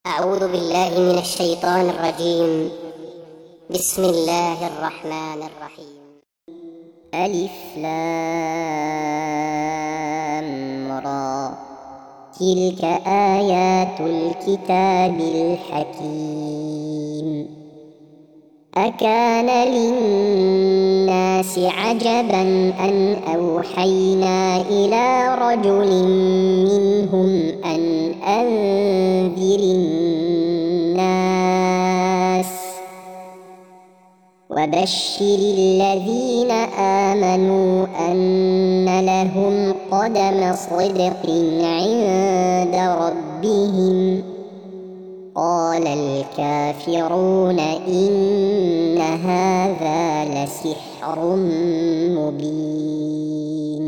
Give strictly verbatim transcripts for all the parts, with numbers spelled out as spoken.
أعوذ بالله من الشيطان الرجيم. بسم الله الرحمن الرحيم. ألف لام را، تلك آيات الكتاب الحكيم. أكان للناس عجبا أن أوحينا إلى رجل منهم أن أنذر الناس وبشر الذين آمنوا أن لهم قدم صدق عند ربهم. قال الكافرون إن هذا لسحر مبين.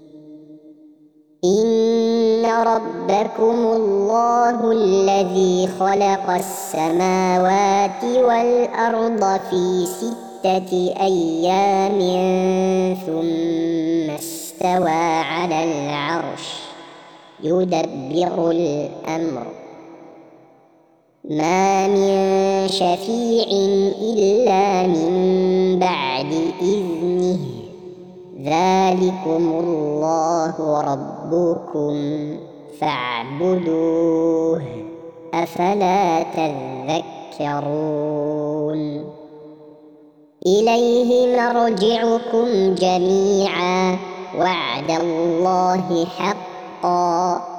إن ربكم الله الذي خلق السماوات والأرض في ستة أيام ثم استوى على العرش يدبر الأمر ما من شفيع إلا من بعد إذنه. ذلكم الله ربكم فاعبدوه أفلا تذكرون. إليه مرجعكم جميعا وعد الله حقا.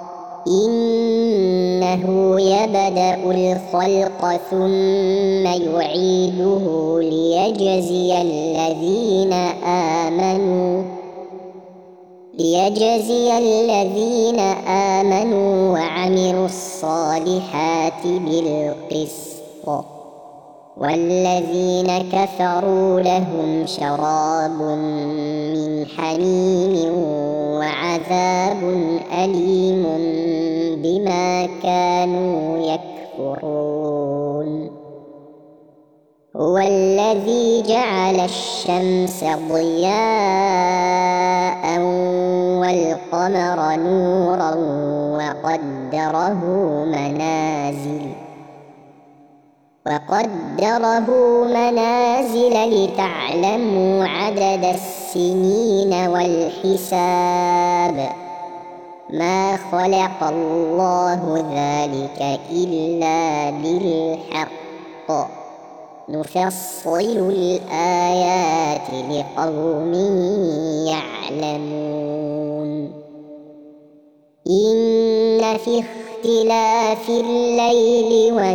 إنه يبدأ الخلق ثم يعيده ليجزي الذين آمنوا ليجزي الذين آمنوا وعملوا الصالحات بالقسط، والذين كفروا لهم شراب من حميم وعذاب أليم بما كانوا يكفرون. هو الذي جعل الشمس ضياء والقمر نورا وقدره منازل وقدره منازل لتعلموا عدد السنين والحساب. ما خلق الله ذلك إلا بالحق. نفصل الآيات لقوم يعلمون. إن في اختلاف الليل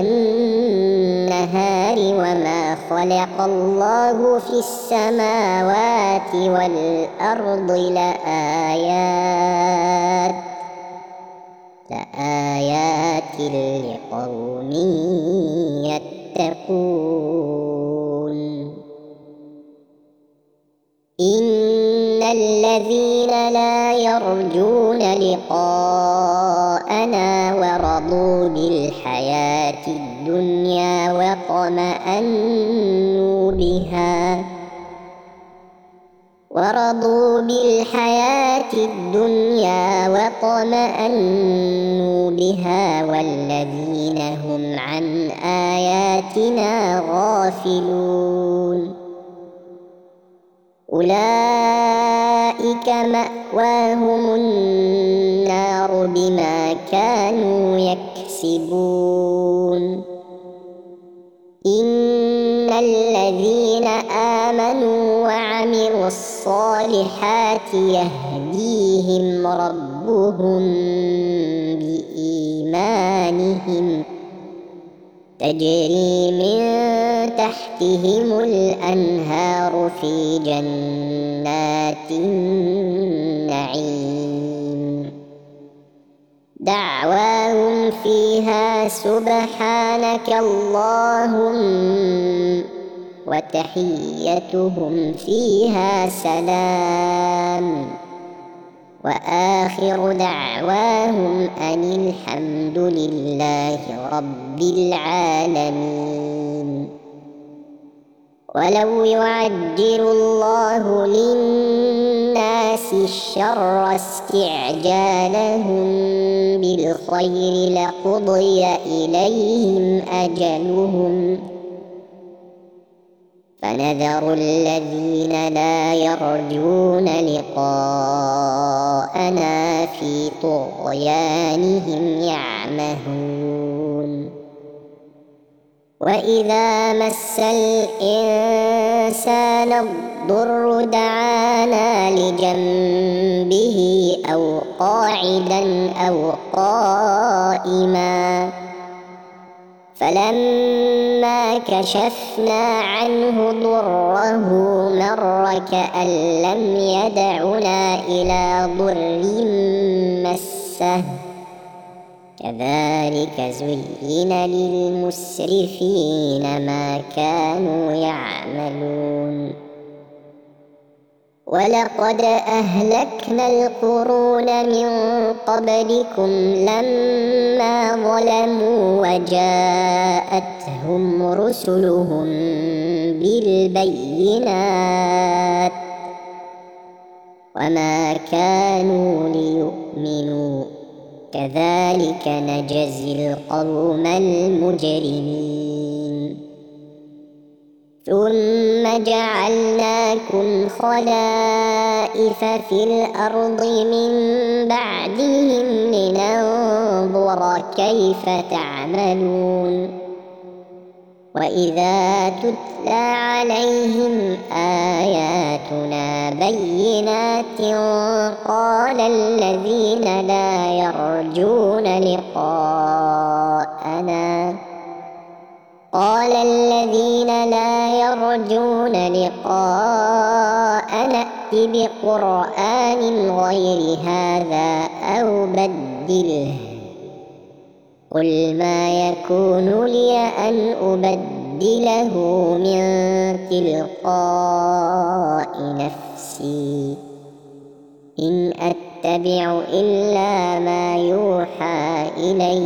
والنهار وما خلق الله في السماوات والأرض لآيات لآيات لقوم يتقون. إن الذين لا يرجون لقاءنا ورضوا بالحياة الدنيا واطمأنوا بها ورضوا بالحياة الدنيا واطمأنوا بها والذين هم عن آياتنا غافلون أولئك مأواهم النار بما كانوا يكسبون. إن الذين آمنوا وعملوا الصالحات يهديهم ربهم بإيمانهم تجري من تحتهم الأنهار في جنات النعيم. دعواهم فيها سبحانك اللهم وتحيتهم فيها سلام وآخر دعواهم أن الحمد لله رب العالمين. ولو يعجل الله للناس الشر استعجالهم بالخير لقضي إليهم أجلهم فنذر الذين لا يرجون لقاءنا في طغيانهم يعمهون وإذا مس الإنسان الضر دعانا لجنبه أو قاعدا أو قائما فلما كشفنا عنه ضره مر كأن لم يدعنا إلى ضر مسه كذلك زين للمسرفين ما كانوا يعملون ولقد أهلكنا القرون من قبلكم لما ظلموا وجاءتهم رسلهم بالبينات وما كانوا ليؤمنوا كذلك نجزي القوم المجرمين ثم جعلناكم خلائف في الأرض من بعدهم لننظر كيف تعملون وإذا تتلى عليهم آياتنا بينات قال الذين لا يرجون لقاءنا قال الذين لا يرجون لقاءنا ائت بقرآن غير هذا أو بدله قل ما يكون لي أن أبدله من تلقاء نفسي إن أتبع إلا ما يوحى إلي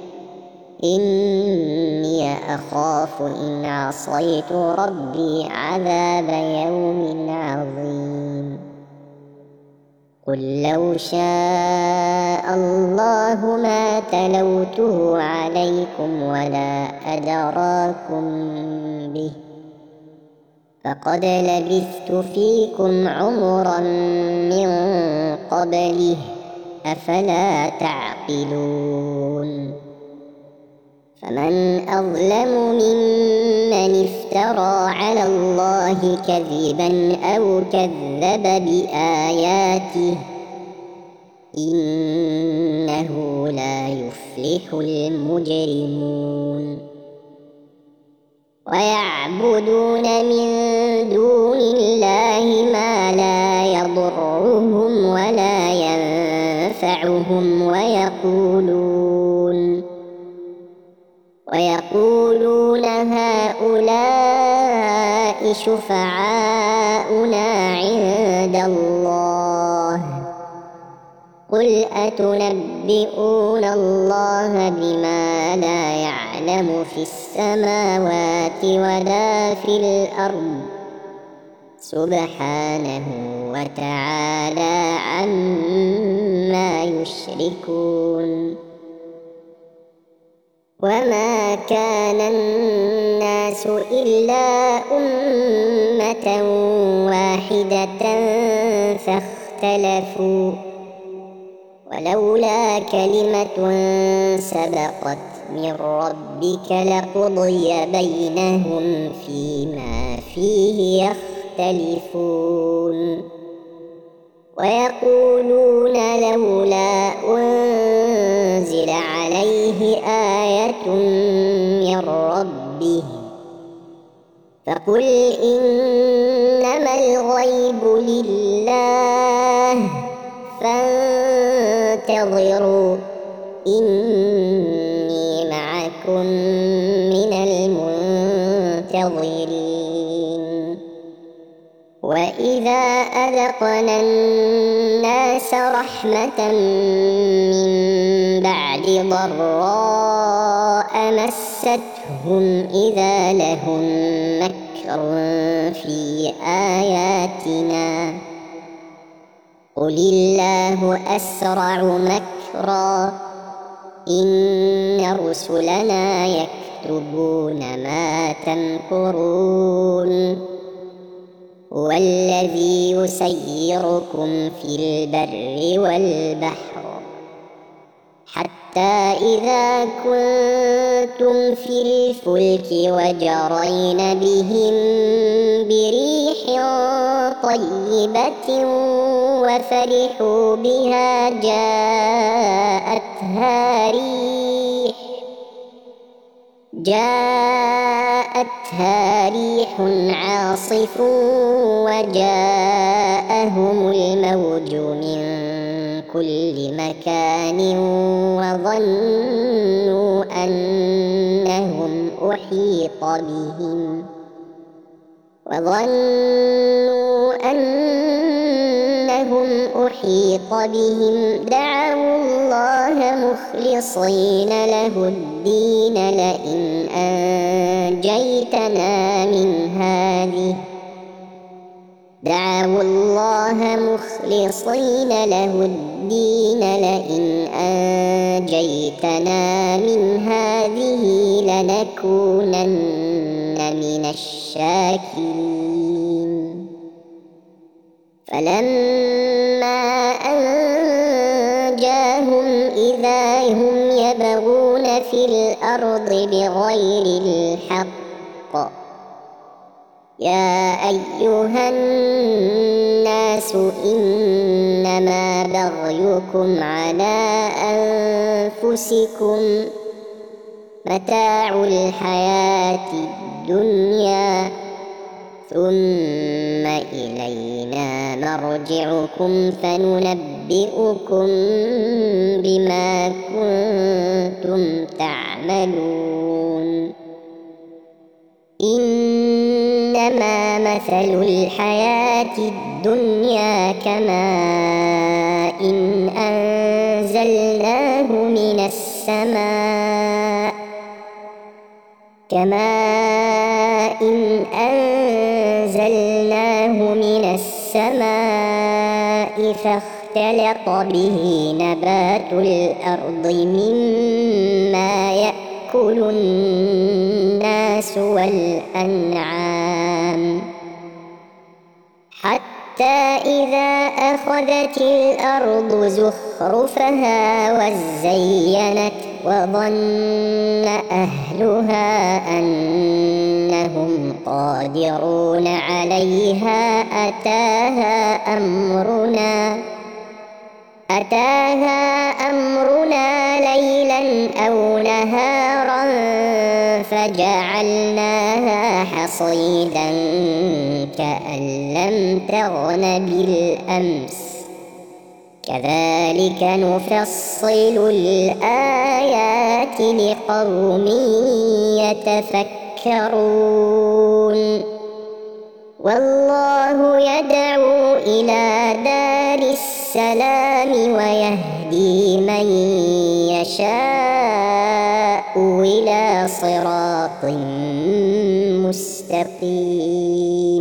إني أخاف إن عصيت ربي عذاب يوم عظيم قل لو شاء الله ما تلوته عليكم ولا أدراكم به فقد لبثت فيكم عمرا من قبله أفلا تعقلون فمن أظلم ممن افترى على الله كذبا أو كذب بآياته إنه لا يفلح المجرمون ويعبدون من دون الله ما لا يضرهم ولا ينفعهم ويقولون ويقولون هؤلاء شفعاؤنا عند الله قل أتنبئون الله بما لا يعلم في السماوات ولا في الأرض سبحانه وتعالى عما يشركون وما كان الناس إلا أمة واحدة فاختلفوا ولولا كلمة سبقت من ربك لقضي بينهم فيما فيه يختلفون ويقولون لولا أنزل عليه آية من ربه فقل إنما الغيب لله فانتظروا إني معكم من المنتظرين وإذا أذقنا الناس رحمة من بعد ضراء مستهم إذا لهم مكر في آياتنا قل الله أسرع مكرا إن رسلنا يكتبون ما تمكرون هو الذي يسيركم في البر والبحر حتى إذا كنتم في الفلك وجرين بهم بريح طيبة وفرحوا بها جاءتها ريح جاءتها ريح عاصف وجاءهم الموج من كل مكان وظنوا أنهم أحيط بهم وظنوا أنهم أحيط بهم دعوا الله مخلصين له الدين لئن أنجيتنا من هذه دعوا الله مخلصين له الدين لئن أنجيتنا من هذه لنكونن من الشاكرين فلما أنجاهم إذا هم يبغون في الأرض بغير الحق يا أيها الناس إنما بغيكم على أنفسكم متاع الحياة الدنيا ثم إلينا مرجعكم فننبئكم بما كنتم تعملون إنما مثل الحياة الدنيا كماء إن أنزلناه من السماء كماء إن أنزلناه من السماء فاختلط به نبات الأرض مما يأكل الناس والأنعام حتى إذا أخذت الأرض زخرفها وزينت وظن أهلها أنهم قادرون عليها أتاها أمرنا أتاها أمرنا ليلا أو نهارا فجعلناها حصيدا كأن لم تغن بالأمس كذلك نفصل الآيات لقوم يتفكرون والله يدعو إلى دار السلام ويهدي من يشاء إلى صراط مستقيم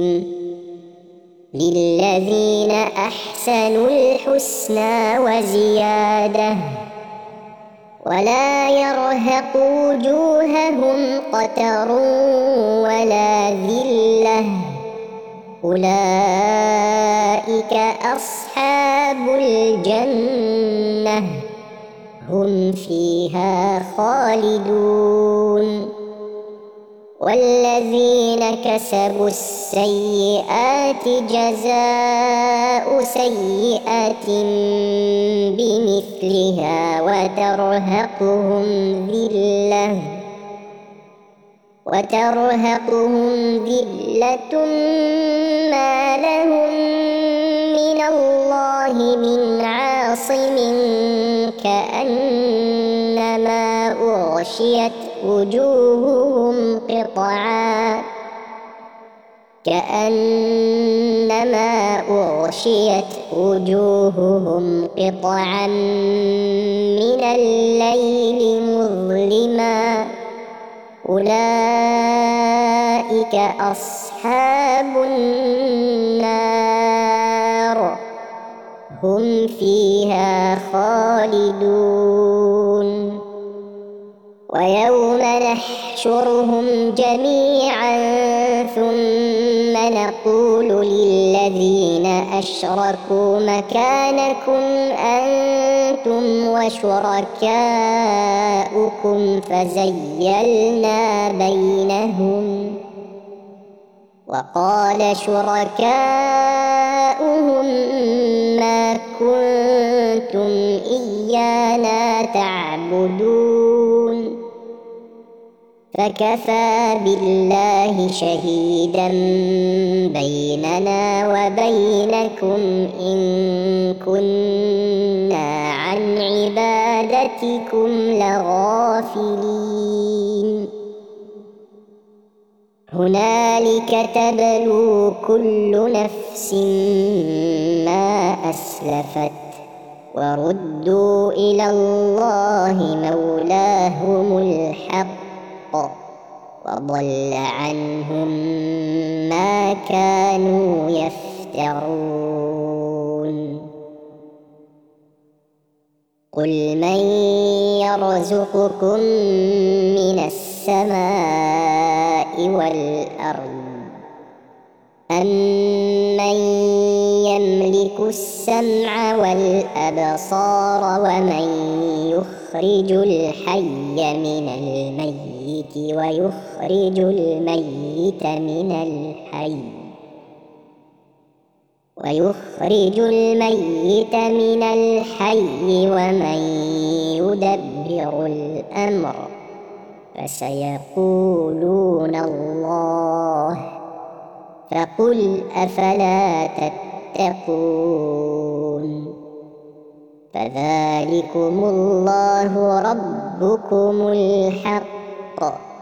للذين أحسنوا الحسنى وزيادة ولا يرهق وجوههم قتر ولا ذلة أولئك أصحاب الجنة هم فيها خالدون والذين كسبوا السيئات جزاء سيئة بمثلها وترهقهم ذلة وترهقهم ذلة ما لهم من الله من عاصم كأنما أغشيت وجوههم قطعا كأنما أغشيت وجوههم قطعا من الليل مظلما أولئك أصحاب النار هم فيها خالدون. ويوم نحشرهم جميعا ثم نقول للذين أشركوا مكانكم أنتم وشركاؤكم فزيلنا بينهم وقال شركاؤهم ما كنتم إيانا تعبدون فكفى بالله شهيدا بيننا وبينكم إن كنا عن عبادتكم لغافلين. هنالك تبلو كل نفس ما أسلفت وردوا إلى الله مولاهم الحق وضل عنهم ما كانوا يفترون. قل من يرزقكم من السماء والأرض أمن يملك السمع والأبصار ومن يخرج الحي من الميت ويخرج الميت من الحي ويخرج الميت من الحي ومن يدبر الأمر فسيقولون الله فقل أفلا تتقون. فذلكم الله ربكم الحق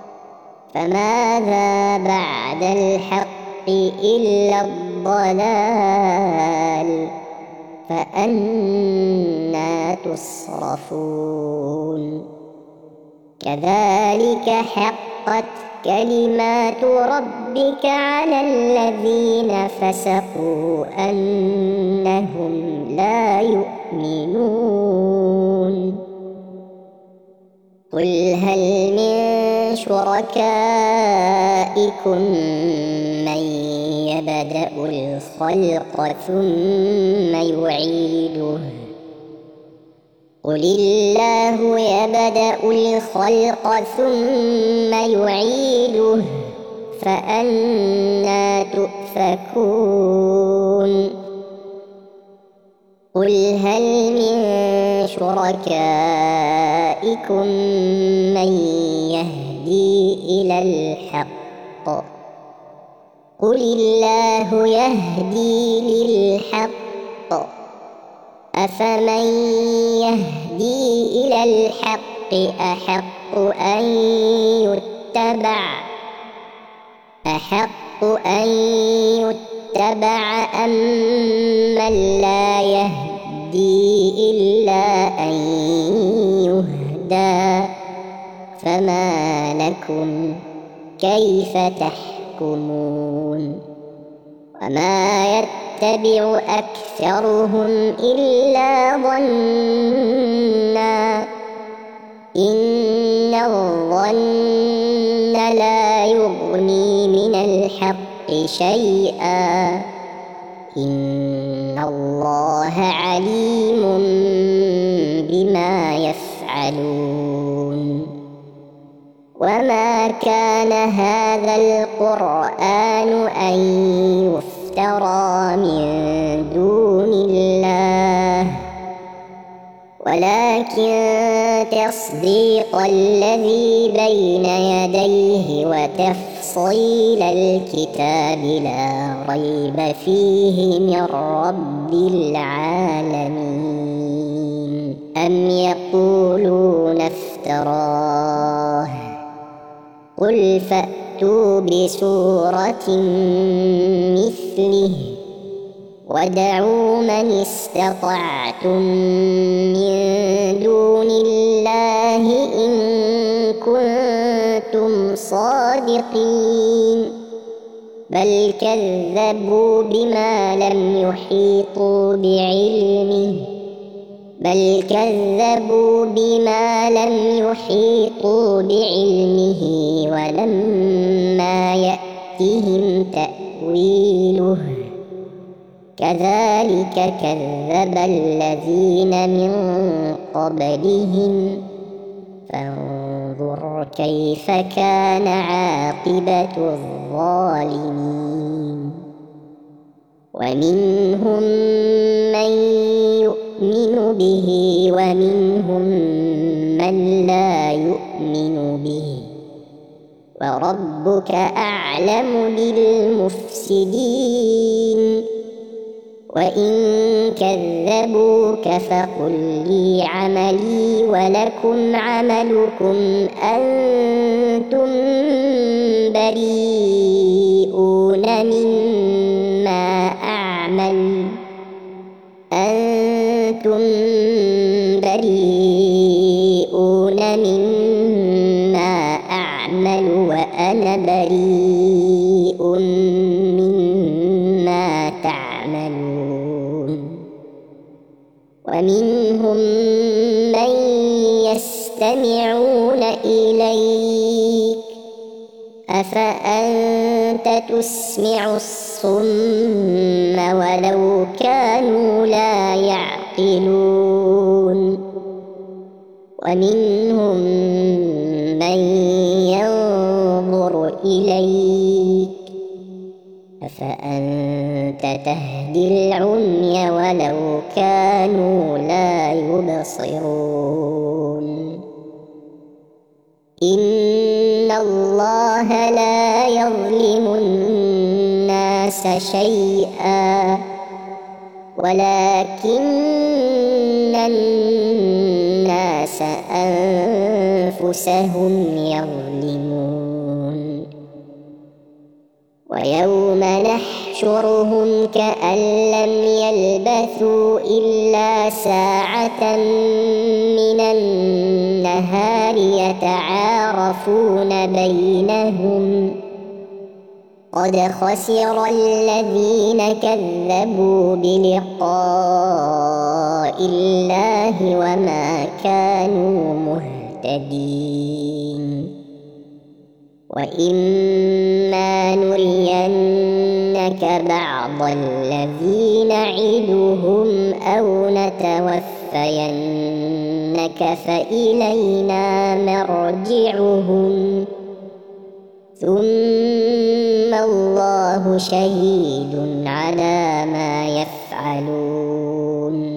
فماذا بعد الحق إلا الضلال فأنى تصرفون. كذلك حقت كلمات ربك على الذين فسقوا أنهم لا يؤمنون. قل هل من شركائكم من يبدأ الخلق ثم يعيده قل الله يبدأ الخلق ثم يعيده فأنى تؤفكون. قل هل من شركائكم من يهدي إلى الحق قل الله يهدي للحق أفمن يهدي إلى الحق أحق أن يتبع أحق أن يتبع أم من لا يهدي إلا أن يهدى فما لكم كيف تحكمون. وما يتبع أكثرهم إلا ظنا إن الظن لا يغني من الحق شيئا إن الله عليم بما يفعلون. وما كان هذا القرآن أن يفترى من دون الله ولكن تصديق الذي بين يديه وتفصيل الكتاب لا ريب فيه من رب العالمين. أم يقولون افتراه قل فأتوا بسورة مثله وادعوا من استطعتم من دون الله إن كنتم صادقين بل كذبوا بما لم يحيطوا بعلمه بل كذبوا بما لم يحيطوا بعلمه ولما يأتهم تأويله كذلك كذب الذين من قبلهم فانظر كيف كان عاقبة الظالمين ومنهم من يؤمن به ومنهم من لا يؤمن به وربك أعلم بالمفسدين وإن كذبوك فقل لي عملي ولكم عملكم أنتم بريئون مما أعمل أنتم بريئون مما أعمل وأنا بريء مما تعملون ومنهم من يستمعون إليك أفأنت تسمع الصم ولو كانوا لا يعقلون ومنهم من ينظر إليك أفأنت تهدي العمي ولو كانوا لا يبصرون إن الله لا يظلم الناس شيئا ولكن الناس أنفسهم يظلمون ويوم نحشرهم كأن لم يلبثوا إلا ساعة من النهار يتعارفون بينهم قد خسر الذين كذبوا بلقاء الله وما كانوا مهتدين وإما نرينك بعض الذي نعدهم أو نتوفينك فإلينا مرجعهم ثم الله شهيد على ما يفعلون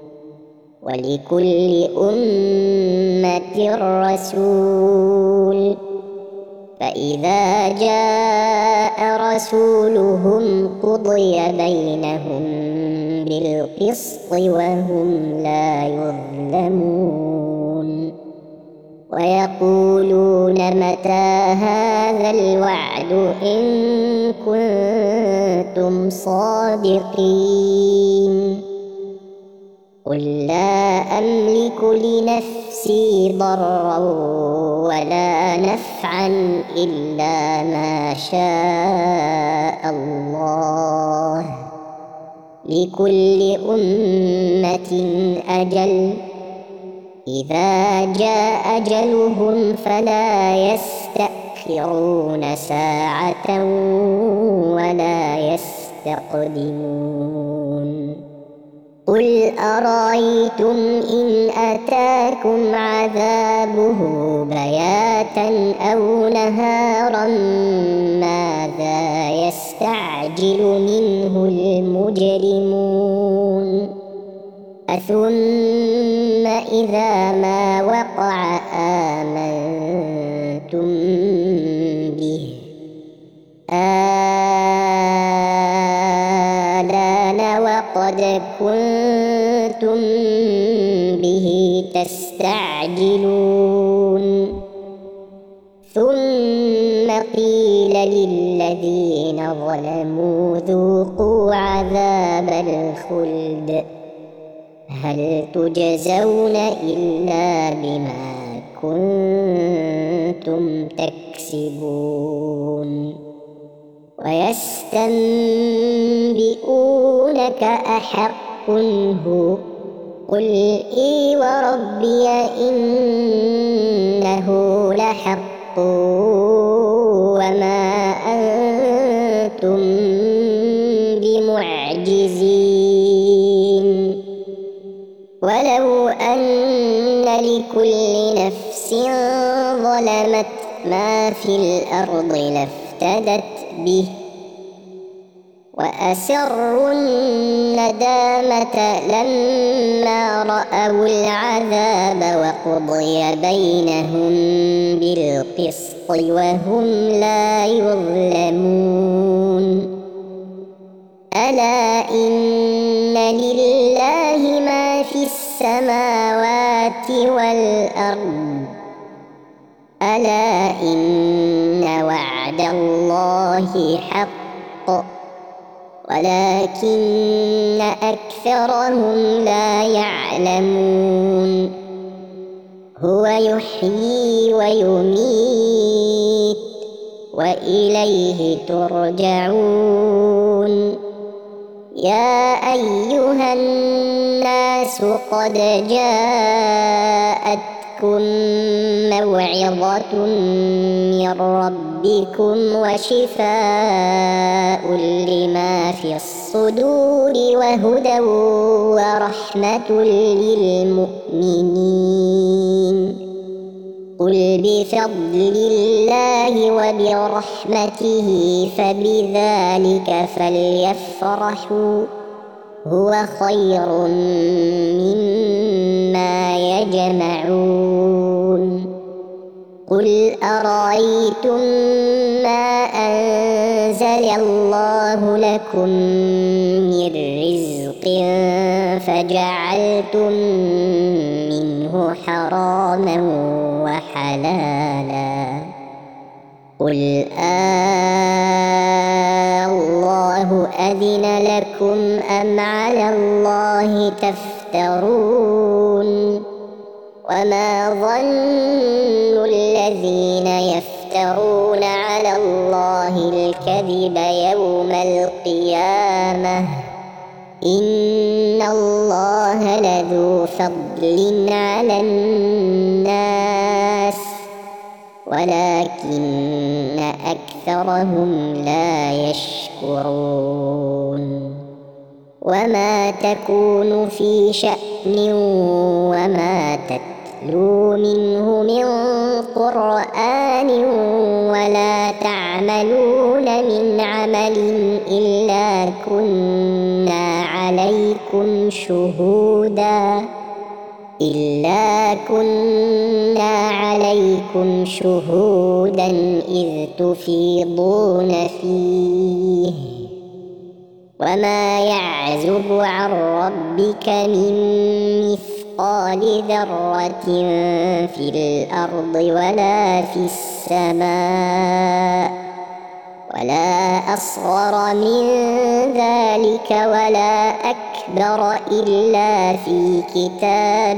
ولكل أمة رسول فإذا جاء رسولهم قضي بينهم بالقسط وهم لا يظلمون ويقولون متى هذا الوعد إن كنتم صادقين قل لا أملك لنفسي ضرا ولا نفعا إلا ما شاء الله لكل أمة أجل إذا جاء أجلهم فلا يستأخرون ساعة ولا يستقدمون قل أرأيتم إن أتاكم عذابه بياتا أو نهارا ماذا يستعجل منه المجرمون أثم إذا ما وقع آمنتم به آلان وقد كنتم به تستعجلون ثم قيل للذين ظلموا ذوقوا عذاب الخلد هل تجزون إلا بما كنتم كنتم تكسبون ويستنبئونك أحق هو قل إي وربي إنه لحق وما أنتم بمعجزين ولو أن لكل نفس ظلمت ما في الأرض لافتدت به وأسروا الندامة لما رأوا العذاب وقضي بينهم بالقسط وهم لا يظلمون ألا إن لله ما في السماوات والأرض ألا إن وعد الله حق ولكن أكثرهم لا يعلمون هو يحيي ويميت وإليه ترجعون يا أيها الناس قد جاءتكم موعظة من ربكم وشفاء لما في الصدور وهدى ورحمة للمؤمنين قل بفضل الله وبرحمته فبذلك فليفرحوا هو خير مما يجمعون قل أرأيتم ما أنزل الله لكم من رزق فجعلتم منه حراما وحلالا قل آه الله أذن لكم أم على الله تفترون وما ظن الذين يفترون على الله الكذب يوم القيامة إن الله لذو فضل على الناس ولكن أكثرهم لا يشكرون وما تكون في شأن وما تتلو منه من قرآن ولا تعملون من عمل إلا كنا عليكم شهودا إلا كنا عليكم شهودا إذ تفيضون فيه وما يعزب عن ربك من مثقال ذرة في الأرض ولا في السماء ولا أصغر من ذلك ولا أكبر إلا في كتاب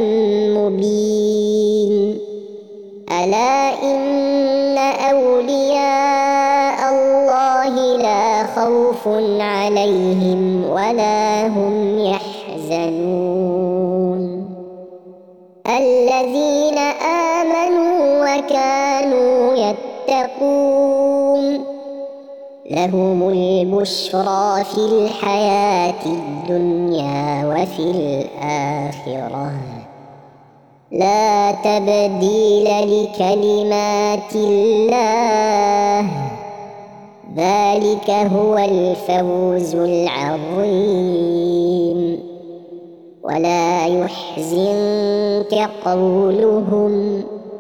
مبين ألا إن أولياء الله لا خوف عليهم ولا هم يحزنون الذين آمنوا وكانوا يتقون لهم البشرى في الحياة الدنيا وفي الآخرة لا تبديل لكلمات الله ذلك هو الفوز العظيم ولا يحزنك قولهم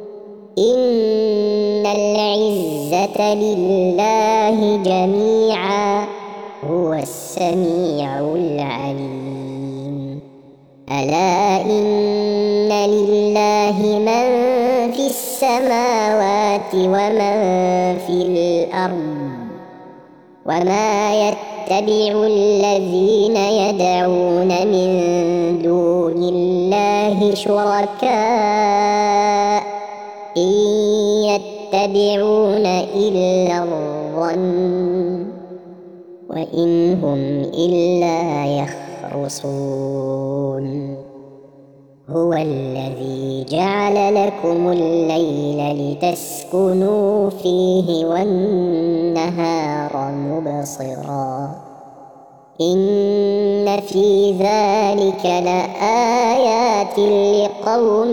إن العزة لله جميعا هو السميع العليم ألا إن لله من في السماوات ومن في الأرض وما يتبع الذين يدعون من دون الله شركاء إن يتبعون إلا الظن وإن هم إلا يخرصون هو الذي جعل لكم الليل لتسكنوا فيه والنهار مبصرا إن في ذلك لآيات لقوم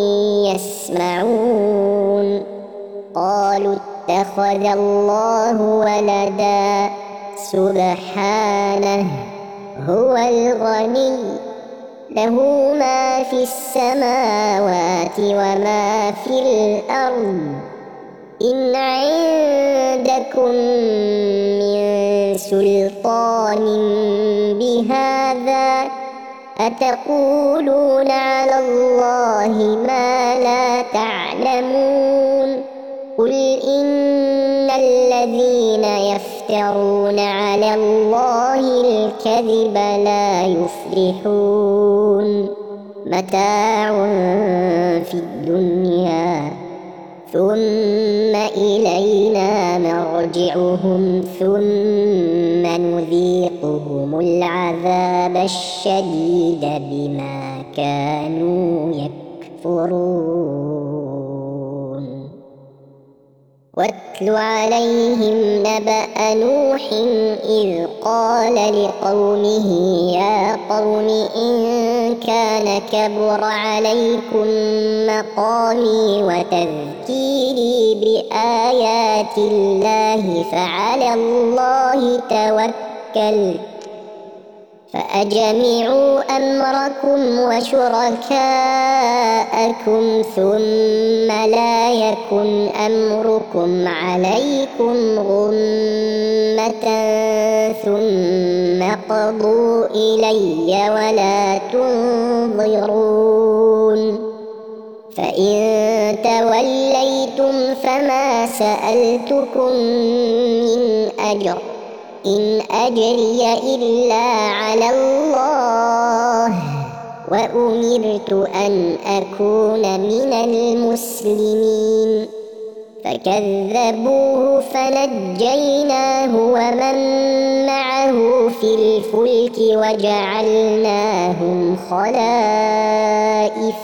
يسمعون قالوا اتخذ الله ولدا سبحانه هو الغني له ما في السماوات وما في الأرض إن عندكم من سلطان بهذا أتقولون على الله ما لا تعلمون قل إن الذين يفترون على الله الكذب لا يفلحون متاع في الدنيا ثم إلينا مرجعهم ثم نذيقهم العذاب الشديد بما كانوا يكفرون واتل عليهم نبأ نوح إذ قال لقومه يا قوم إن كان كبر عليكم مقامي وتذكيري بآيات الله فعلى الله توكلت فأجمعوا أمركم وشركاءكم ثم لا يكن أمركم عليكم غمة ثم قضوا إلي ولا تنظرون فإن توليتم فما سألتكم من أجر إن أجري إلا على الله وأمرت أن أكون من المسلمين فكذبوه فنجيناه ومن معه في الفلك وجعلناهم خلائف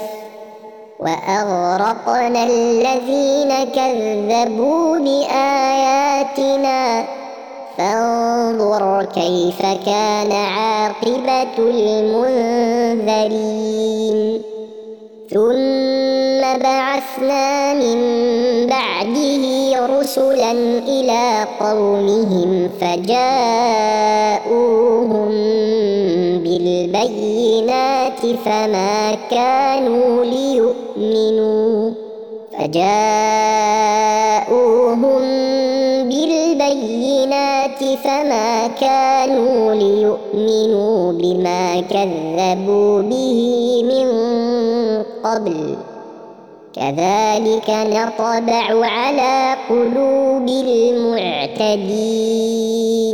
وأغرقنا الذين كذبوا بآياتنا فانظر كيف كان عاقبة المنذرين ثم بعثنا من بعده رسلا إلى قومهم فجاءوهم بالبينات فما كانوا ليؤمنوا فجاءوهم بالبينات فما كانوا ليؤمنوا بما كذبوا به من قبل كذلك نطبع على قلوب المعتدين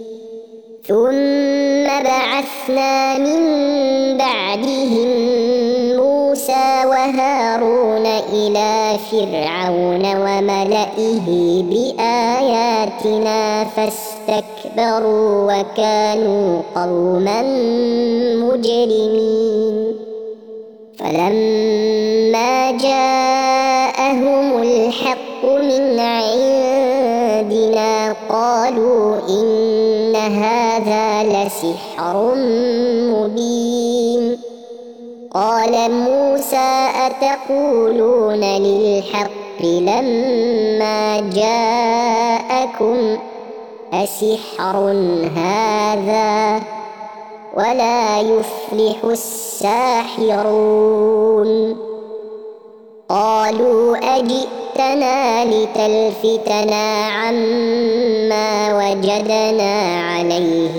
ثم بعثنا من بعدهم موسى وهارون إلى فرعون وملئه بآياتنا فاستكبروا وكانوا قوما مجرمين فلما جاءهم الحق من عندنا قالوا إن هذا لسحر مبين قال موسى أتقولون للحق لما جاءكم أسحر هذا ولا يفلح الساحرون قالوا أجئتنا لتلفتنا عما وجدنا عليه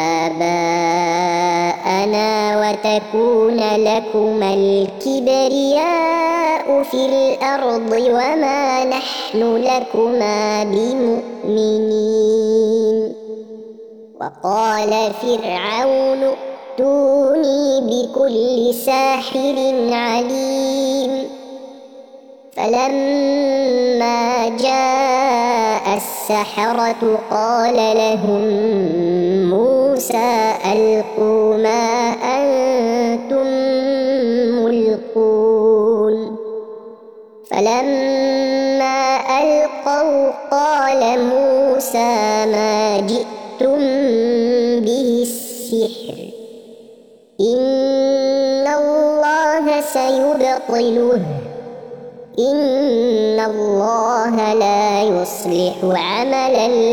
آباءنا وتكون لكما الكبرياء في الأرض وما نحن لكما بمؤمنين وقال فرعون ائتوني بكل ساحر عليم فلما جاء السحرة قال لهم موسى ألقوا ما أنتم ملقون. فلما ألقوا قال موسى ما جئتم به السحر إن الله سيبطله إن الله لا يصلح عمل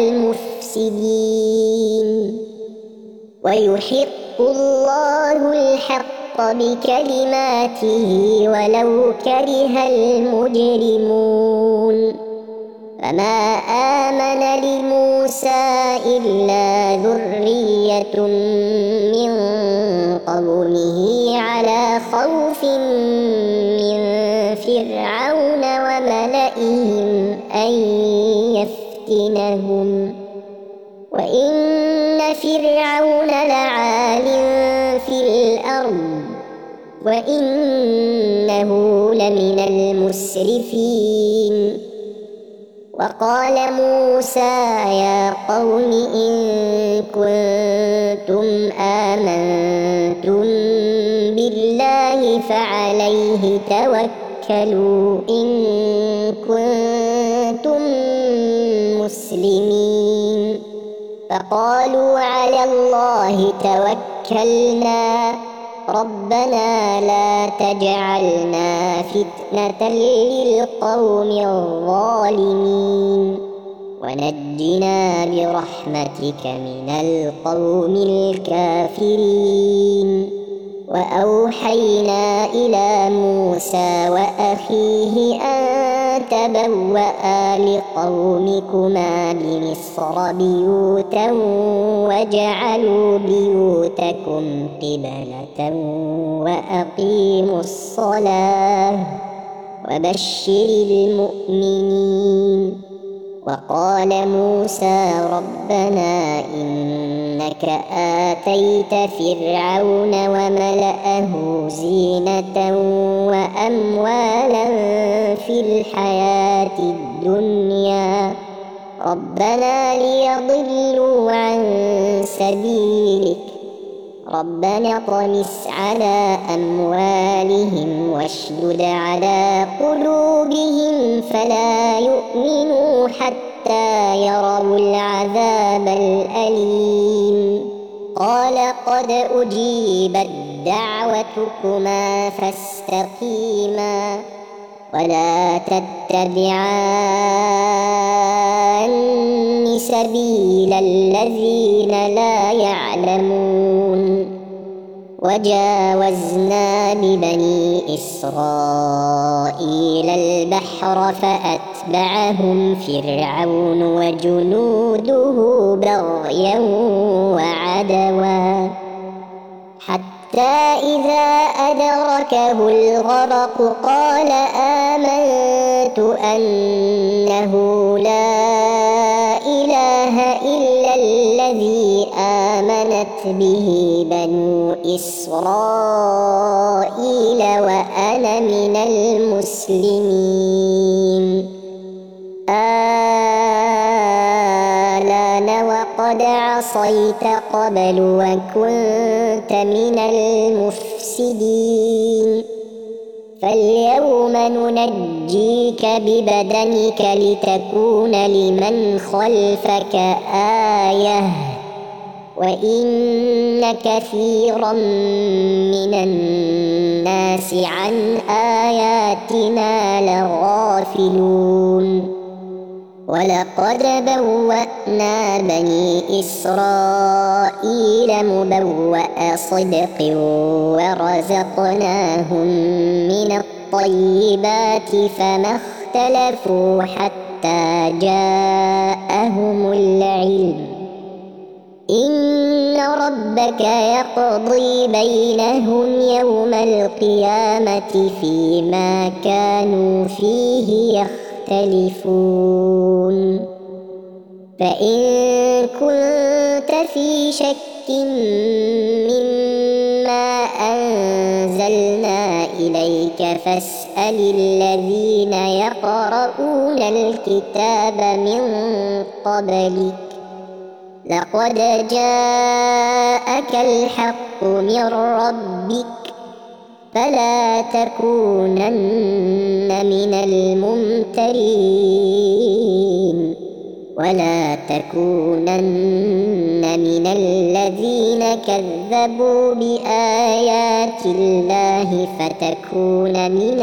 المفسدين ويحق الله الحق بكلماته ولو كره المجرمون. فما آمن لموسى إلا ذرية من قومه على خوف من فرعون وملئهم أن يفتنهم وإن فرعون لعال في الأرض وإنه لمن المسرفين. وقال موسى يا قوم إن كنتم آمنتم بالله فعليه توكلوا إن كنتم مسلمين. فقالوا على الله توكلنا ربنا لا تجعلنا فتنة للقوم الظالمين ونجنا برحمتك من القوم الكافرين. وأوحينا إلى موسى وأخيه أن تبوأ لقومكما بمصر بيوتا واجعلوا بيوتكم قبلة وأقيموا الصلاة وبشر المؤمنين. وقال موسى ربنا إنك آتيت فرعون وملأه زينة وأموالا في الحياة الدنيا ربنا ليضلوا عن سبيلك ربنا اطمس على أموالهم واشدد على قلوبهم فلا يؤمنوا حتى يروا العذاب الأليم. قال قد أجيبت دعوتكما فاستقيما ولا تتبعان سبيل الذين لا يعلمون. وجاوزنا ببني إسرائيل البحر فأتبعهم فرعون وجنوده بغيا وعدوا حتى إذا أدركه الغرق قال آمنت أنه لا إله إلا الذي آمنت به بنو إسرائيل وأنا من المسلمين. آلان وقد عصيت قبل وكنت من المفسدين فاليوم ننجيك ببدنك لتكون لمن خلفك آية وإن كثيرا من الناس عن آياتنا لغافلون. ولقد بوأنا بني إسرائيل مبوأ صدق ورزقناهم من الطيبات فما اختلفوا حتى جاءهم العلم إن ربك يقضي بينهم يوم القيامة فيما كانوا فيه يختلفون. فإن كنت في شك مما إنا أنزلنا إليك فاسأل الذين يقرؤون الكتاب من قبلك لقد جاءك الحق من ربك فلا تكونن من الممترين ولا تكونن من الذين كذبوا بآيات الله فتكون من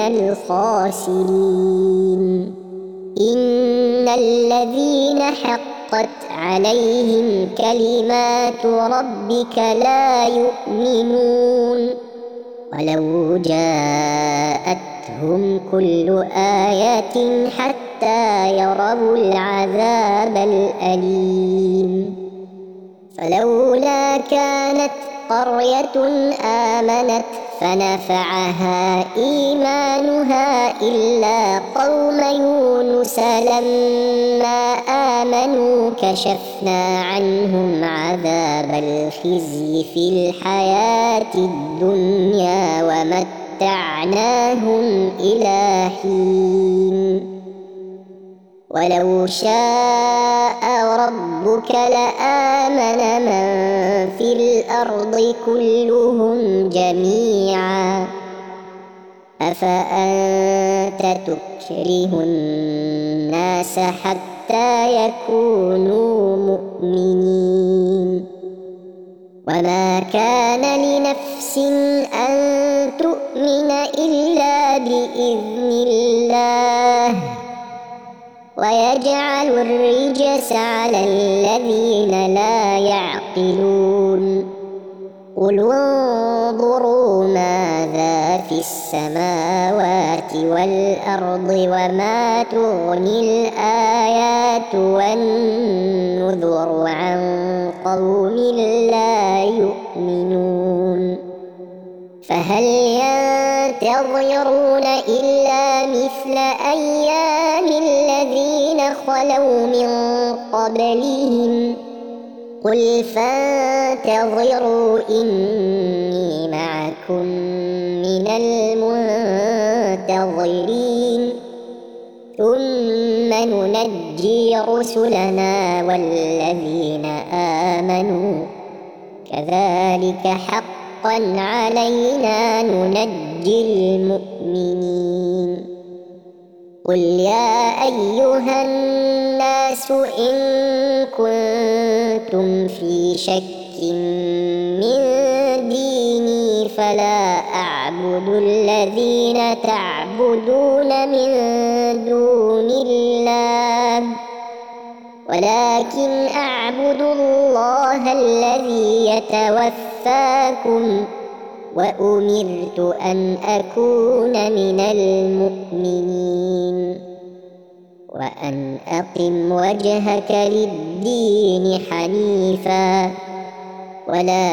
الخاسرين إن الذين حقت عليهم كلمات ربك لا يؤمنون ولو جاءتهم كل آية حتى يروا العذاب الأليم فلولا كانت قرية آمنت فنفعها إيمانها إلا قوم يونس لما آمنوا كشفنا عنهم عذاب الخزي في الحياة الدنيا ومتعناهم إلى حين ولو شاء ربك لآمن من في الأرض كلهم جميعا أفأنت تكره الناس حتى يكونوا مؤمنين وما كان لنفس أن تؤمن إلا بإذن الله ويجعل الرجس على الذين لا يعقلون قل انظروا ماذا في السماوات والأرض وما تغني الآيات والنذر عن قوم لا يؤمنون فهل ينتظرون إلا مثل أيام الذين خلوا من قبلهم قل فانتظروا إني معكم من المنتظرين ثم ننجي رسلنا والذين آمنوا كذلك حقا علينا ننجي المؤمنين قل يا أيها الناس إن كنتم في شك من ديني فلا أعبد الذين تعبدون من دون الله ولكن أعبد الله الذي يتوفاكم وأمرت أن أكون من المؤمنين وأن أقم وجهك للدين حنيفا ولا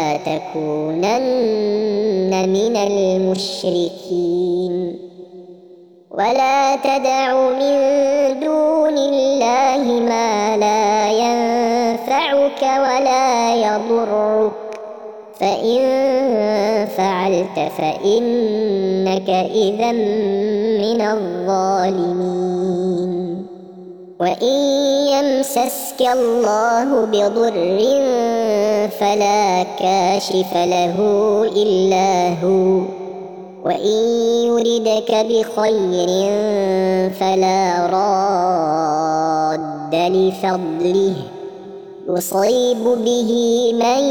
تكونن من المشركين ولا تدع من دون الله ما لا ينفعك ولا يضرك فإن فعلت فإنك إذا من الظالمين وإن يمسسك الله بضر فلا كاشف له إلا هو وإن يردك بخير فلا راد لفضله يصيب به من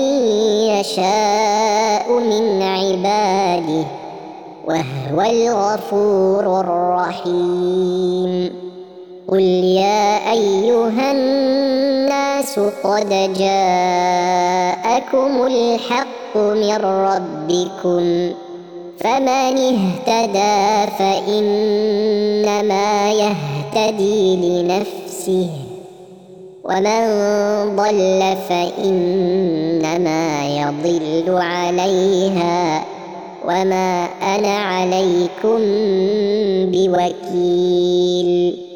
يشاء من عباده وهو الغفور الرحيم قل يا أيها الناس قد جاءكم الحق من ربكم فمن اهتدى فإنما يهتدي لنفسه ومن ضل فإنما يضل عليها وما أنا عليكم بوكيل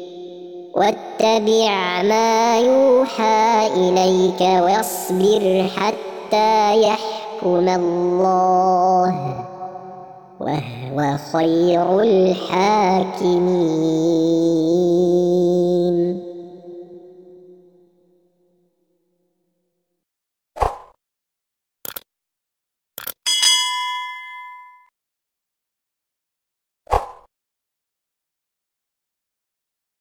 واتبع ما يوحى إليك واصبر حتى يحكم يحكم الله وهو خير الحاكمين.